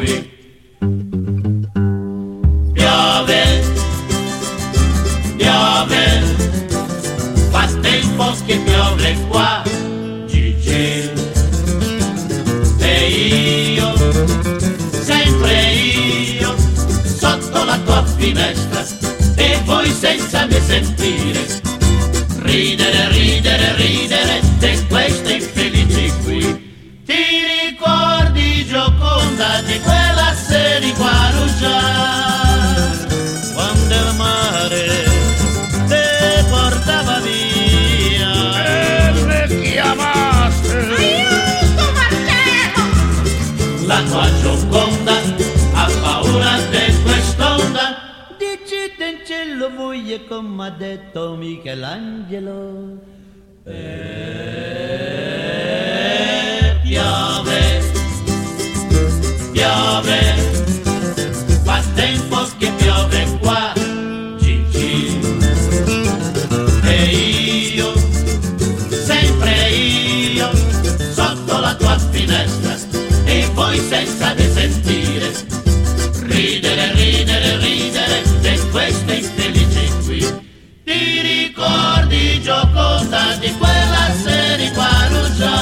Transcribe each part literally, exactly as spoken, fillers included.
qui. Piove, piove, fa tempo che piove qua, Gigi. E io, sempre io, sotto la tua finestra, e voi senza me sentire, ridere, ridere, ridere di questi infelici qui. Ti ricordi, Gioconda, di quella sera di Guarujá, quando il mare te portava via e me chiamaste? Aiuto, Marcello! La tua Gioconda ha paura di quest'onda. Dici in cielo voi come ha detto Michelangelo. E piove, piove, fa tempo che piove qua, Gigi. E io, sempre io, sotto la tua finestra, e voi senza ne sentire, ridere, ridere, ridere di queste infelici qui. Ti ricordi, Gioconda, di quella sera di Guarujá,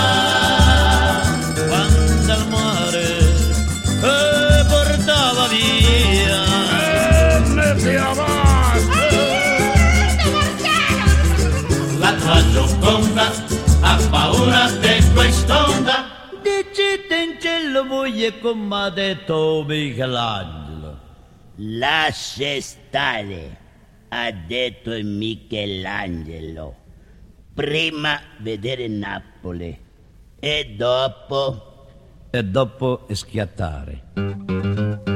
quando il mare eh, portava via E me chiamaste? Aiuto, Marcello! la tua Gioconda ha paura di quest'onda. Dici in cielo voi come ha detto Michelangelo. Lascia stare, ha detto Michelangelo. Prima vedere Napoli e dopo... E dopo schiattare.